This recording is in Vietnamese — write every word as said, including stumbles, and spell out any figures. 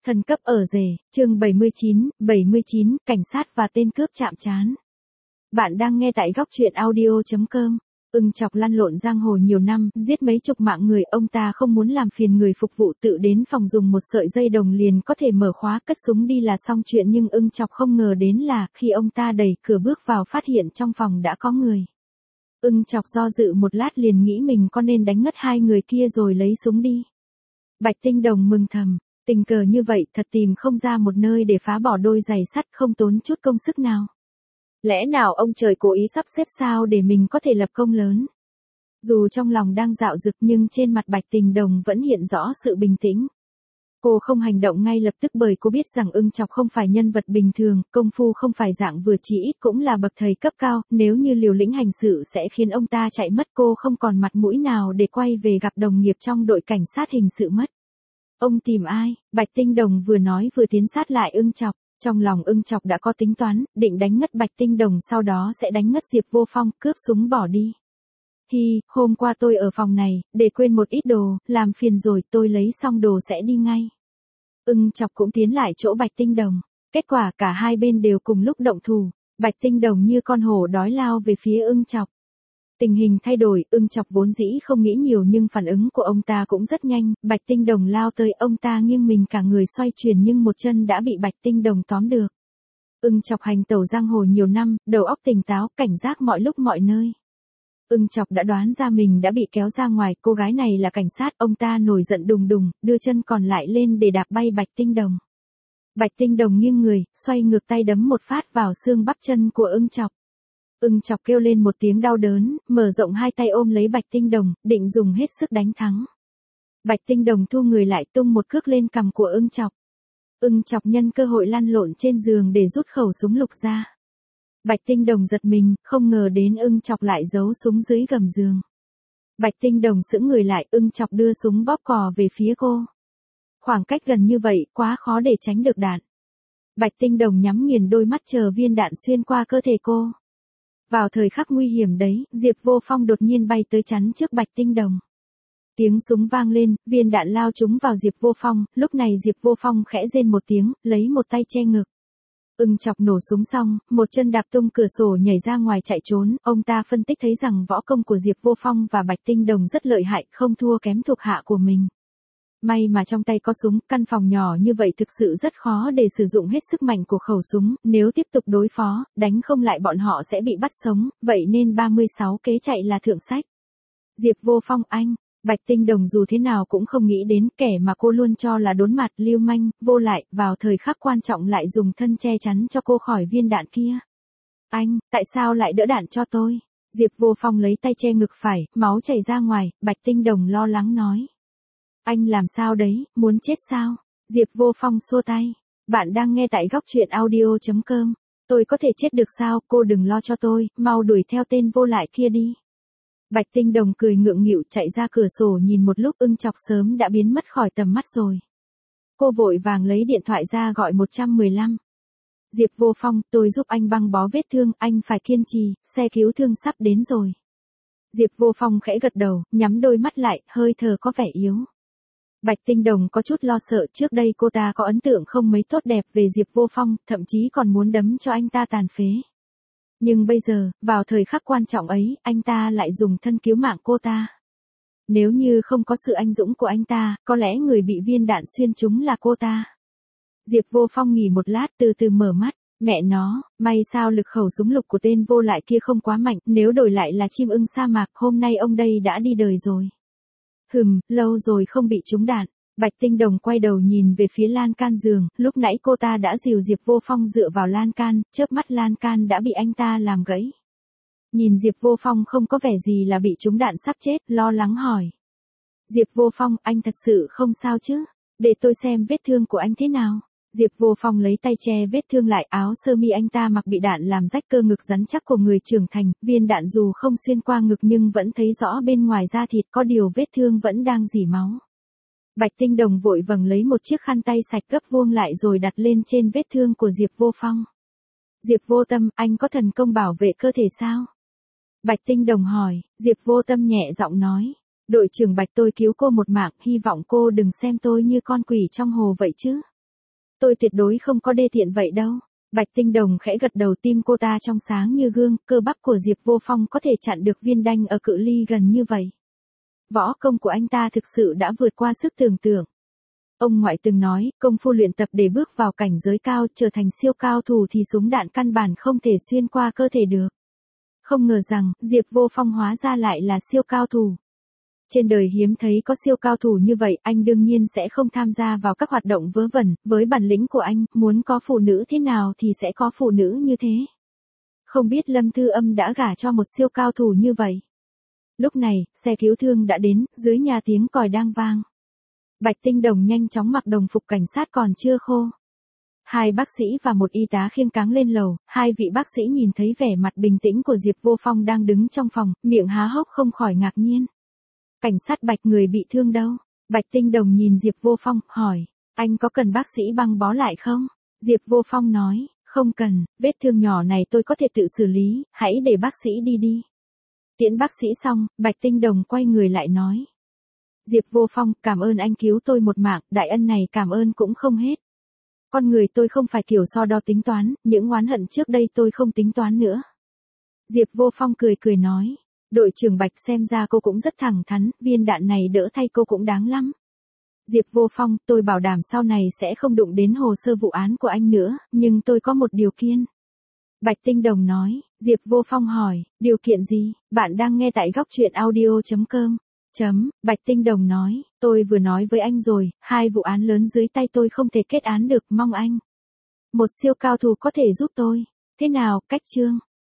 Thần cấp ở rể, chương bảy mươi chín, bảy mươi chín, cảnh sát và tên cướp chạm trán. Bạn đang nghe tại góc truyện audio chấm com. Ưng Chọc lăn lộn giang hồ nhiều năm, giết mấy chục mạng người, ông ta không muốn làm phiền người phục vụ, tự đến phòng dùng một sợi dây đồng liền có thể mở khóa cất súng đi là xong chuyện, nhưng Ưng Chọc không ngờ đến là khi ông ta đẩy cửa bước vào phát hiện trong phòng đã có người. Ưng Chọc do dự một lát liền nghĩ mình có nên đánh ngất hai người kia rồi lấy súng đi. Bạch Tinh Đồng mừng thầm. Tình cờ như vậy thật tìm không ra một nơi để phá bỏ đôi giày sắt không tốn chút công sức nào. Lẽ nào ông trời cố ý sắp xếp sao để mình có thể lập công lớn? Dù trong lòng đang dạo dực nhưng trên mặt Bạch Tinh Đồng vẫn hiện rõ sự bình tĩnh. Cô không hành động ngay lập tức bởi cô biết rằng Ưng Chọc không phải nhân vật bình thường, công phu không phải dạng vừa, chỉ ít cũng là bậc thầy cấp cao, nếu như liều lĩnh hành sự sẽ khiến ông ta chạy mất, cô không còn mặt mũi nào để quay về gặp đồng nghiệp trong đội cảnh sát hình sự mất. Ông tìm ai? Bạch Tinh Đồng vừa nói vừa tiến sát lại Ưng Chọc. Trong lòng Ưng Chọc đã có tính toán, định đánh ngất Bạch Tinh Đồng sau đó sẽ đánh ngất Diệp Vô Phong, cướp súng bỏ đi. Hi, hôm qua tôi ở phòng này, để quên một ít đồ, làm phiền rồi, tôi lấy xong đồ sẽ đi ngay. Ưng Chọc cũng tiến lại chỗ Bạch Tinh Đồng. Kết quả cả hai bên đều cùng lúc động thủ. Bạch Tinh Đồng như con hổ đói lao về phía Ưng Chọc. Tình hình thay đổi, Ưng Chọc vốn dĩ không nghĩ nhiều nhưng phản ứng của ông ta cũng rất nhanh, Bạch Tinh Đồng lao tới, ông ta nghiêng mình cả người xoay chuyển nhưng một chân đã bị Bạch Tinh Đồng tóm được. Ưng Chọc hành tẩu giang hồ nhiều năm, đầu óc tỉnh táo, cảnh giác mọi lúc mọi nơi. Ưng Chọc đã đoán ra mình đã bị kéo ra ngoài, cô gái này là cảnh sát, ông ta nổi giận đùng đùng, đưa chân còn lại lên để đạp bay Bạch Tinh Đồng. Bạch Tinh Đồng nghiêng người, xoay ngược tay đấm một phát vào xương bắp chân của Ưng Chọc. Ưng Chọc kêu lên một tiếng đau đớn, mở rộng hai tay ôm lấy Bạch Tinh Đồng, định dùng hết sức đánh thắng. Bạch Tinh Đồng thu người lại tung một cước lên cằm của Ưng Chọc. Ưng Chọc nhân cơ hội lăn lộn trên giường để rút khẩu súng lục ra. Bạch Tinh Đồng giật mình, không ngờ đến Ưng Chọc lại giấu súng dưới gầm giường. Bạch Tinh Đồng sững người lại, Ưng Chọc đưa súng bóp cò về phía cô. Khoảng cách gần như vậy, quá khó để tránh được đạn. Bạch Tinh Đồng nhắm nghiền đôi mắt chờ viên đạn xuyên qua cơ thể cô. Vào thời khắc nguy hiểm đấy, Diệp Vô Phong đột nhiên bay tới chắn trước Bạch Tinh Đồng. Tiếng súng vang lên, viên đạn lao trúng vào Diệp Vô Phong, lúc này Diệp Vô Phong khẽ rên một tiếng, lấy một tay che ngực. Ưng Chọc nổ súng xong, một chân đạp tung cửa sổ nhảy ra ngoài chạy trốn, ông ta phân tích thấy rằng võ công của Diệp Vô Phong và Bạch Tinh Đồng rất lợi hại, không thua kém thuộc hạ của mình. May mà trong tay có súng, căn phòng nhỏ như vậy thực sự rất khó để sử dụng hết sức mạnh của khẩu súng, nếu tiếp tục đối phó, đánh không lại bọn họ sẽ bị bắt sống, vậy nên ba mươi sáu kế chạy là thượng sách. Diệp Vô Phong anh, Bạch Tinh Đồng dù thế nào cũng không nghĩ đến kẻ mà cô luôn cho là đốn mặt, lưu manh, vô lại, vào thời khắc quan trọng lại dùng thân che chắn cho cô khỏi viên đạn kia. Anh, tại sao lại đỡ đạn cho tôi? Diệp Vô Phong lấy tay che ngực phải, máu chảy ra ngoài, Bạch Tinh Đồng lo lắng nói. Anh làm sao đấy, muốn chết sao? Diệp Vô Phong xua tay. Bạn đang nghe tại góc truyện audio chấm com. Tôi có thể chết được sao, cô đừng lo cho tôi, mau đuổi theo tên vô lại kia đi. Bạch Tinh Đồng cười ngượng nghịu chạy ra cửa sổ nhìn một lúc, Ưng Chọc sớm đã biến mất khỏi tầm mắt rồi. Cô vội vàng lấy điện thoại ra gọi một một năm. Diệp Vô Phong, tôi giúp anh băng bó vết thương, anh phải kiên trì, xe cứu thương sắp đến rồi. Diệp Vô Phong khẽ gật đầu, nhắm đôi mắt lại, hơi thở có vẻ yếu. Bạch Tinh Đồng có chút lo sợ, trước đây cô ta có ấn tượng không mấy tốt đẹp về Diệp Vô Phong, thậm chí còn muốn đấm cho anh ta tàn phế. Nhưng bây giờ, vào thời khắc quan trọng ấy, anh ta lại dùng thân cứu mạng cô ta. Nếu như không có sự anh dũng của anh ta, có lẽ người bị viên đạn xuyên trúng là cô ta. Diệp Vô Phong nghỉ một lát từ từ mở mắt, mẹ nó, may sao lực khẩu súng lục của tên vô lại kia không quá mạnh, nếu đổi lại là chim ưng sa mạc, hôm nay ông đây đã đi đời rồi. Hừm, lâu rồi không bị trúng đạn. Bạch Tinh Đồng quay đầu nhìn về phía lan can giường, lúc nãy cô ta đã dìu Diệp Vô Phong dựa vào lan can, chớp mắt lan can đã bị anh ta làm gãy. Nhìn Diệp Vô Phong không có vẻ gì là bị trúng đạn sắp chết, lo lắng hỏi. Diệp Vô Phong, anh thật sự không sao chứ? Để tôi xem vết thương của anh thế nào. Diệp Vô Phong lấy tay che vết thương lại, áo sơ mi anh ta mặc bị đạn làm rách cơ ngực rắn chắc của người trưởng thành, viên đạn dù không xuyên qua ngực nhưng vẫn thấy rõ bên ngoài da thịt, có điều vết thương vẫn đang rỉ máu. Bạch Tinh Đồng vội vàng lấy một chiếc khăn tay sạch gấp vuông lại rồi đặt lên trên vết thương của Diệp Vô Phong. Diệp Vô Tâm, anh có thần công bảo vệ cơ thể sao? Bạch Tinh Đồng hỏi, Diệp Vô Tâm nhẹ giọng nói. Đội trưởng Bạch, tôi cứu cô một mạng, hy vọng cô đừng xem tôi như con quỷ trong hồ vậy chứ. Tôi tuyệt đối không có đê tiện vậy đâu. Bạch Tinh Đồng khẽ gật đầu, tim cô ta trong sáng như gương, cơ bắp của Diệp Vô Phong có thể chặn được viên đanh ở cự ly gần như vậy. Võ công của anh ta thực sự đã vượt qua sức tưởng tượng. Ông ngoại từng nói, công phu luyện tập để bước vào cảnh giới cao, trở thành siêu cao thủ thì súng đạn căn bản không thể xuyên qua cơ thể được. Không ngờ rằng, Diệp Vô Phong hóa ra lại là siêu cao thủ. Trên đời hiếm thấy có siêu cao thủ như vậy, anh đương nhiên sẽ không tham gia vào các hoạt động vớ vẩn, với bản lĩnh của anh, muốn có phụ nữ thế nào thì sẽ có phụ nữ như thế. Không biết Lâm Thư Âm đã gả cho một siêu cao thủ như vậy. Lúc này, xe cứu thương đã đến, dưới nhà tiếng còi đang vang. Bạch Tinh Đồng nhanh chóng mặc đồng phục cảnh sát còn chưa khô. Hai bác sĩ và một y tá khiêng cáng lên lầu, hai vị bác sĩ nhìn thấy vẻ mặt bình tĩnh của Diệp Vô Phong đang đứng trong phòng, miệng há hốc không khỏi ngạc nhiên. Cảnh sát Bạch, người bị thương đâu? Bạch Tinh Đồng nhìn Diệp Vô Phong, hỏi, anh có cần bác sĩ băng bó lại không? Diệp Vô Phong nói, không cần, vết thương nhỏ này tôi có thể tự xử lý, hãy để bác sĩ đi đi. Tiễn bác sĩ xong, Bạch Tinh Đồng quay người lại nói. Diệp Vô Phong, cảm ơn anh cứu tôi một mạng, đại ân này cảm ơn cũng không hết. Con người tôi không phải kiểu so đo tính toán, những oán hận trước đây tôi không tính toán nữa. Diệp Vô Phong cười cười nói, đội trưởng Bạch, xem ra cô cũng rất thẳng thắn, viên đạn này đỡ thay cô cũng đáng lắm. Diệp Vô Phong, tôi bảo đảm sau này sẽ không đụng đến hồ sơ vụ án của anh nữa, nhưng tôi có một điều kiện. Bạch Tinh Đồng nói. Diệp Vô Phong hỏi, điều kiện gì? Bạn đang nghe tại góc truyện audio chấm com. Chấm, Bạch Tinh Đồng nói, tôi vừa nói với anh rồi, hai vụ án lớn dưới tay tôi không thể kết án được, mong anh. Một siêu cao thủ có thể giúp tôi. Thế nào, cách chương?